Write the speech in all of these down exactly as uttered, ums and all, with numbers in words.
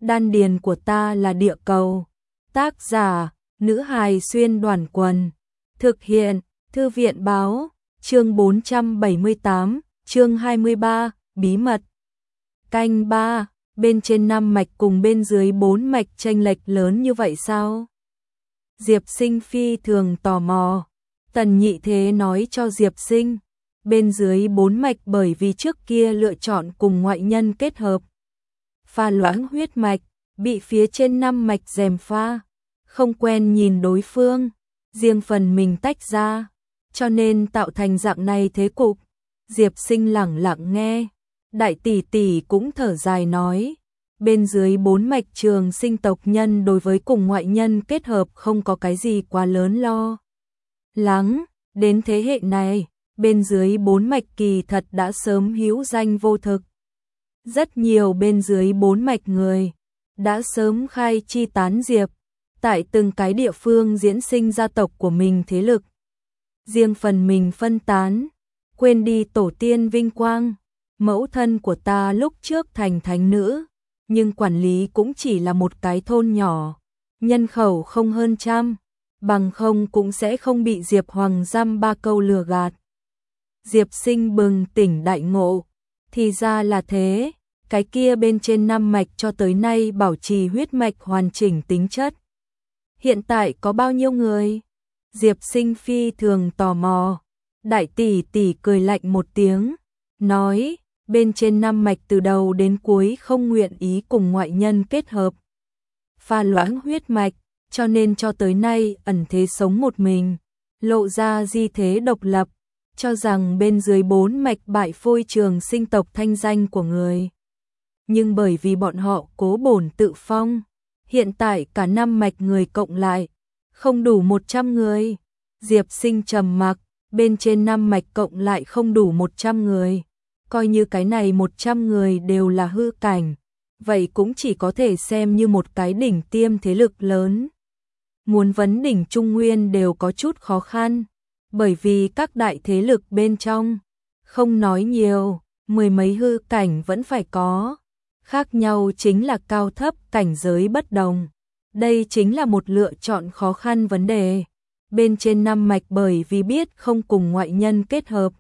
Đan điền của ta là địa cầu. Tác giả, nữ hài xuyên đoàn quần. Thực hiện, thư viện báo, chương bốn trăm bảy mươi tám, chương hai mươi ba, bí mật. Canh ba, bên trên năm mạch cùng bên dưới bốn mạch chênh lệch lớn như vậy sao? Diệp Sinh phi thường tò mò. Tần Nhị Thế nói cho Diệp Sinh, bên dưới bốn mạch bởi vì trước kia lựa chọn cùng ngoại nhân kết hợp. Pha loãng huyết mạch, bị phía trên năm mạch gièm pha, không quen nhìn đối phương, riêng phần mình tách ra, cho nên tạo thành dạng này thế cục. Diệp Sinh lẳng lặng nghe, đại tỷ tỷ cũng thở dài nói, bên dưới bốn mạch trường sinh tộc nhân đối với cùng ngoại nhân kết hợp không có cái gì quá lớn lo lắng, đến thế hệ này, bên dưới bốn mạch kỳ thật đã sớm hữu danh vô thực. Rất nhiều bên dưới bốn mạch người đã sớm khai chi tán diệp, tại từng cái địa phương diễn sinh gia tộc của mình thế lực. Riêng phần mình phân tán, quên đi tổ tiên vinh quang. Mẫu thân của ta lúc trước thành thánh nữ, nhưng quản lý cũng chỉ là một cái thôn nhỏ, nhân khẩu không hơn trăm, bằng không cũng sẽ không bị Diệp Hoàng dăm ba câu lừa gạt. Diệp Sinh bừng tỉnh đại ngộ, thì ra là thế, cái kia bên trên năm mạch cho tới nay bảo trì huyết mạch hoàn chỉnh tính chất. Hiện tại có bao nhiêu người? Diệp Sinh phi thường tò mò. Đại tỷ tỷ cười lạnh một tiếng, nói, bên trên năm mạch từ đầu đến cuối không nguyện ý cùng ngoại nhân kết hợp. Pha loãng huyết mạch, cho nên cho tới nay ẩn thế sống một mình, lộ ra di thế độc lập, cho rằng bên dưới bốn mạch bại phôi trường sinh tộc thanh danh của người. Nhưng bởi vì bọn họ cố bổn tự phong, hiện tại cả năm mạch người cộng lại, không đủ một trăm người. Diệp Sinh trầm mặc, bên trên năm mạch cộng lại không đủ một trăm người. Coi như cái này một trăm người đều là hư cảnh, vậy cũng chỉ có thể xem như một cái đỉnh tiêm thế lực lớn. Muốn vấn đỉnh Trung Nguyên đều có chút khó khăn, bởi vì các đại thế lực bên trong, không nói nhiều, mười mấy hư cảnh vẫn phải có. Khác nhau chính là cao thấp cảnh giới bất đồng. Đây chính là một lựa chọn khó khăn vấn đề. Bên trên năm mạch bởi vì biết không cùng ngoại nhân kết hợp.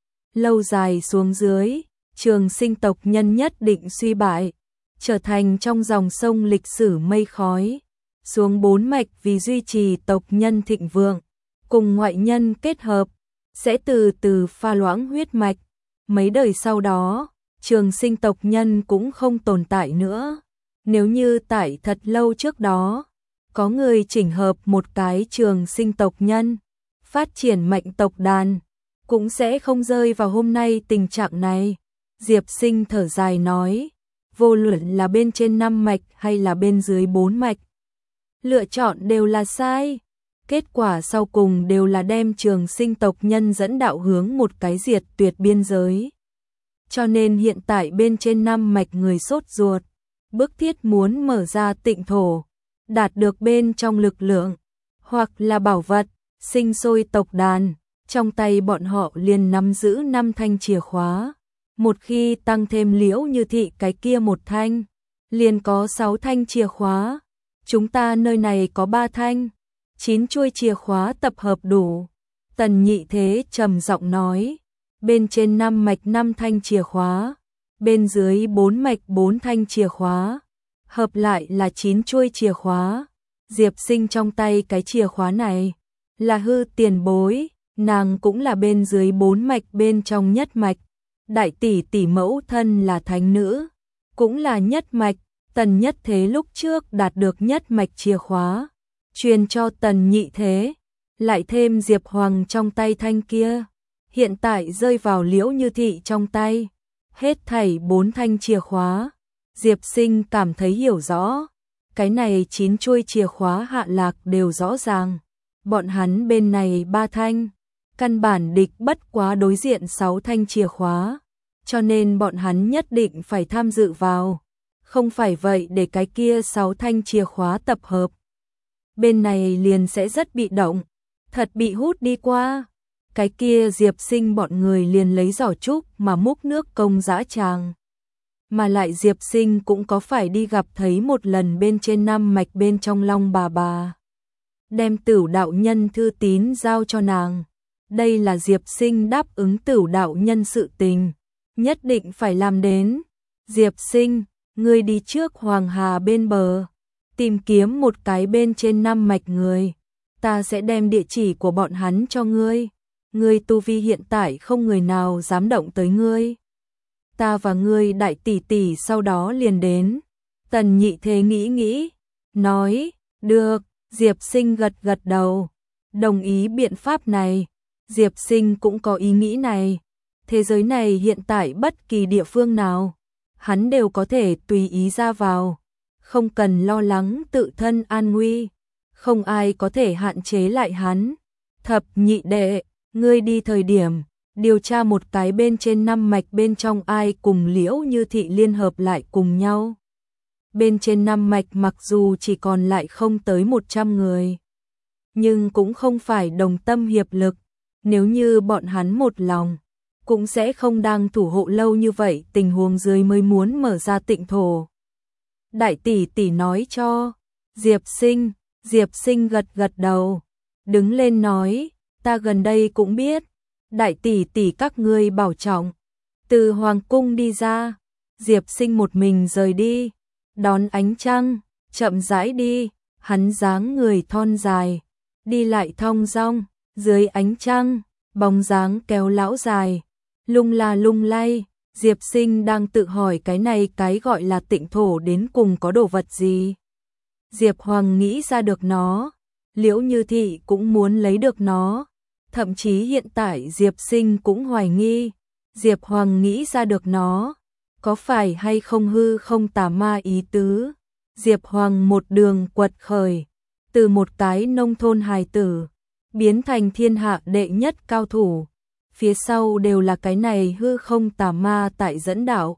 Lâu dài xuống dưới, trường sinh tộc nhân nhất định suy bại, trở thành trong dòng sông lịch sử mây khói. Xuống bốn mạch vì duy trì tộc nhân thịnh vượng, cùng ngoại nhân kết hợp, sẽ từ từ pha loãng huyết mạch. Mấy đời sau đó, trường sinh tộc nhân cũng không tồn tại nữa. Nếu như tại thật lâu trước đó, có người chỉnh hợp một cái trường sinh tộc nhân, phát triển mạnh tộc đàn, cũng sẽ không rơi vào hôm nay tình trạng này. Diệp Sinh thở dài nói, vô luận là bên trên năm mạch hay là bên dưới bốn mạch, lựa chọn đều là sai. Kết quả sau cùng đều là đem trường sinh tộc nhân dẫn đạo hướng một cái diệt tuyệt biên giới. Cho nên hiện tại bên trên năm mạch người sốt ruột, bức thiết muốn mở ra tịnh thổ, đạt được bên trong lực lượng, hoặc là bảo vật, sinh sôi tộc đàn. Trong tay bọn họ liền nắm giữ năm thanh chìa khóa. Một khi tăng thêm Liễu Như Thị cái kia một thanh, liền có sáu thanh chìa khóa. Chúng ta nơi này có ba thanh, chín chuôi chìa khóa tập hợp đủ. Tần Nhị Thế trầm giọng nói, bên trên năm mạch năm thanh chìa khóa, bên dưới bốn mạch bốn thanh chìa khóa, hợp lại là chín chuôi chìa khóa. Diệp Sinh trong tay cái chìa khóa này là hư tiền bối, nàng cũng là bên dưới bốn mạch bên trong nhất mạch. Đại tỷ tỷ mẫu thân là thánh nữ, cũng là nhất mạch. Tần Nhất Thế lúc trước đạt được nhất mạch chìa khóa, truyền cho Tần Nhị Thế, lại thêm Diệp Hoàng trong tay thanh kia, hiện tại rơi vào Liễu Như Thị trong tay, hết thảy bốn thanh chìa khóa. Diệp Sinh cảm thấy hiểu rõ, cái này chín chuôi chìa khóa hạ lạc đều rõ ràng, bọn hắn bên này ba thanh, căn bản địch bất quá đối diện sáu thanh chìa khóa, cho nên bọn hắn nhất định phải tham dự vào. Không phải vậy để cái kia sáu thanh chìa khóa tập hợp, bên này liền sẽ rất bị động, thật bị hút đi qua. Cái kia Diệp Sinh bọn người liền lấy giỏ trúc mà múc nước công dã tràng. Mà lại Diệp Sinh cũng có phải đi gặp thấy một lần bên trên năm mạch bên trong Long bà bà. Đem Tửu đạo nhân thư tín giao cho nàng. Đây là Diệp Sinh đáp ứng Tửu đạo nhân sự tình, nhất định phải làm đến. Diệp Sinh, ngươi đi trước Hoàng Hà bên bờ, tìm kiếm một cái bên trên năm mạch người, ta sẽ đem địa chỉ của bọn hắn cho ngươi. Ngươi tu vi hiện tại không người nào dám động tới ngươi. Ta và ngươi đại tỷ tỷ sau đó liền đến. Tần Nhị Thế nghĩ nghĩ, nói, được. Diệp Sinh gật gật đầu, đồng ý biện pháp này. Diệp Sinh cũng có ý nghĩ này. Thế giới này hiện tại bất kỳ địa phương nào, hắn đều có thể tùy ý ra vào, không cần lo lắng tự thân an nguy, không ai có thể hạn chế lại hắn. Thập nhị đệ, ngươi đi thời điểm, điều tra một cái bên trên năm mạch bên trong ai cùng Liễu Như Thị liên hợp lại cùng nhau. Bên trên năm mạch mặc dù chỉ còn lại không tới một trăm người, nhưng cũng không phải đồng tâm hiệp lực, nếu như bọn hắn một lòng, cũng sẽ không đang thủ hộ lâu như vậy, tình huống dưới mới muốn mở ra tịnh thổ. Đại tỷ tỷ nói cho, Diệp Sinh, Diệp Sinh gật gật đầu, đứng lên nói, ta gần đây cũng biết, đại tỷ tỷ các ngươi bảo trọng. Từ hoàng cung đi ra, Diệp Sinh một mình rời đi, đón ánh trăng, chậm rãi đi, hắn dáng người thon dài, đi lại thong dong, dưới ánh trăng, bóng dáng kéo lão dài, lung la lung lay. Diệp Sinh đang tự hỏi cái này cái gọi là tịnh thổ đến cùng có đồ vật gì. Diệp Hoàng nghĩ ra được nó, Liễu Như Thị cũng muốn lấy được nó, thậm chí hiện tại Diệp Sinh cũng hoài nghi, Diệp Hoàng nghĩ ra được nó, có phải hay không hư không tà ma ý tứ. Diệp Hoàng một đường quật khởi, từ một cái nông thôn hài tử, biến thành thiên hạ đệ nhất cao thủ. Phía sau đều là cái này hư không tà ma tại dẫn đạo.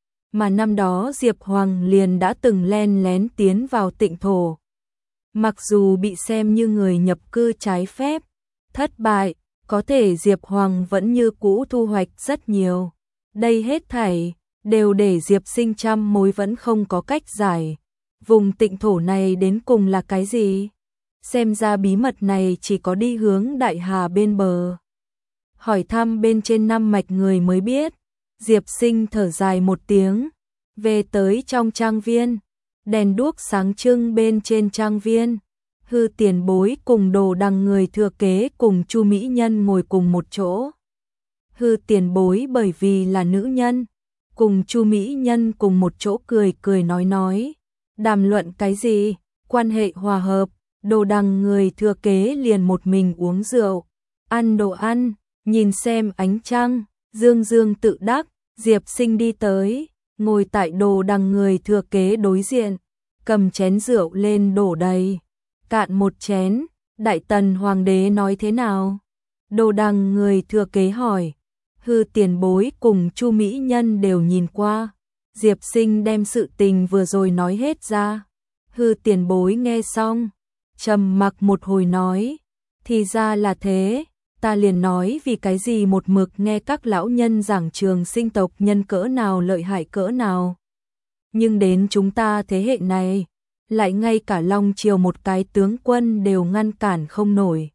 Mà năm đó Diệp Hoàng liền đã từng len lén tiến vào tịnh thổ. Mặc dù bị xem như người nhập cư trái phép, thất bại, có thể Diệp Hoàng vẫn như cũ thu hoạch rất nhiều. Đây hết thảy đều để Diệp Sinh trăm mối vẫn không có cách giải. Vùng tịnh thổ này đến cùng là cái gì? Xem ra bí mật này chỉ có đi hướng Đại Hà bên bờ. Hỏi thăm bên trên năm mạch người mới biết. Diệp Sinh thở dài một tiếng, về tới trong trang viên, đèn đuốc sáng trưng bên trên trang viên. Hư Tiền Bối cùng Đồ Đằng người thừa kế cùng Chu Mỹ Nhân ngồi cùng một chỗ. Hư Tiền Bối bởi vì là nữ nhân, cùng Chu Mỹ Nhân cùng một chỗ cười cười nói nói, đàm luận cái gì, quan hệ hòa hợp. Đồ Đằng người thừa kế liền một mình uống rượu, ăn đồ ăn, nhìn xem ánh trăng, dương dương tự đắc. Diệp Sinh đi tới, ngồi tại Đồ Đằng người thừa kế đối diện, cầm chén rượu lên đổ đầy, cạn một chén. Đại Tần Hoàng đế nói thế nào? Đồ Đằng người thừa kế hỏi. Hư Tiền Bối cùng Chu Mỹ Nhân đều nhìn qua. Diệp Sinh đem sự tình vừa rồi nói hết ra. Hư Tiền Bối nghe xong, trầm mặc một hồi nói, thì ra là thế, ta liền nói vì cái gì một mực nghe các lão nhân giảng Trường Sinh tộc nhân cỡ nào lợi hại cỡ nào. Nhưng đến chúng ta thế hệ này, lại ngay cả Long Triều một cái tướng quân đều ngăn cản không nổi.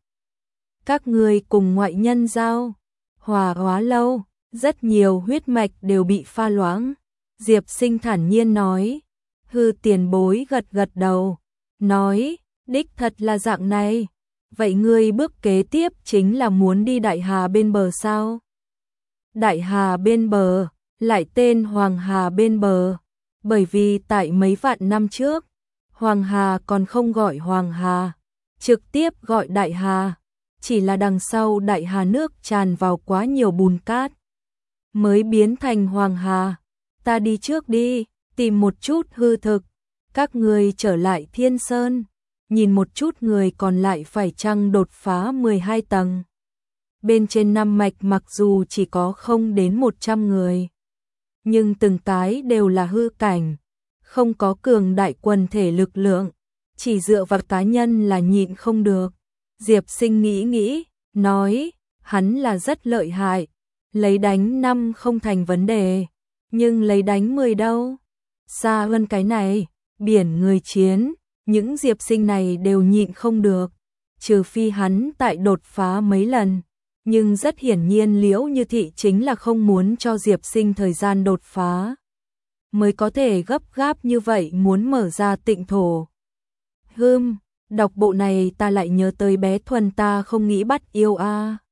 Các ngươi cùng ngoại nhân giao, hòa hóa lâu, rất nhiều huyết mạch đều bị pha loãng. Diệp Sinh thản nhiên nói. Hư Tiền Bối gật gật đầu, nói, đích thật là dạng này. Vậy ngươi bước kế tiếp chính là muốn đi Đại Hà bên bờ sao? Đại Hà bên bờ, lại tên Hoàng Hà bên bờ, bởi vì tại mấy vạn năm trước, Hoàng Hà còn không gọi Hoàng Hà, trực tiếp gọi Đại Hà, chỉ là đằng sau Đại Hà nước tràn vào quá nhiều bùn cát, mới biến thành Hoàng Hà. Ta đi trước đi, tìm một chút hư thực, các ngươi trở lại Thiên Sơn, nhìn một chút người còn lại phải chăng đột phá mười hai tầng. Bên trên năm mạch mặc dù chỉ có không đến một trăm người, nhưng từng cái đều là hư cảnh, không có cường đại quần thể lực lượng, chỉ dựa vào cá nhân là nhịn không được. Diệp Sinh nghĩ nghĩ, nói, hắn là rất lợi hại, lấy đánh năm không thành vấn đề, Nhưng lấy đánh mười đâu? Xa hơn cái này, biển người chiến, những Diệp Sinh này đều nhịn không được, trừ phi hắn tại đột phá mấy lần. Nhưng rất hiển nhiên Liễu Như Thị chính là không muốn cho Diệp Sinh thời gian đột phá, mới có thể gấp gáp như vậy muốn mở ra tịnh thổ. Hừm, đọc bộ này ta lại nhớ tới bé Thuần ta không nghĩ bắt yêu a.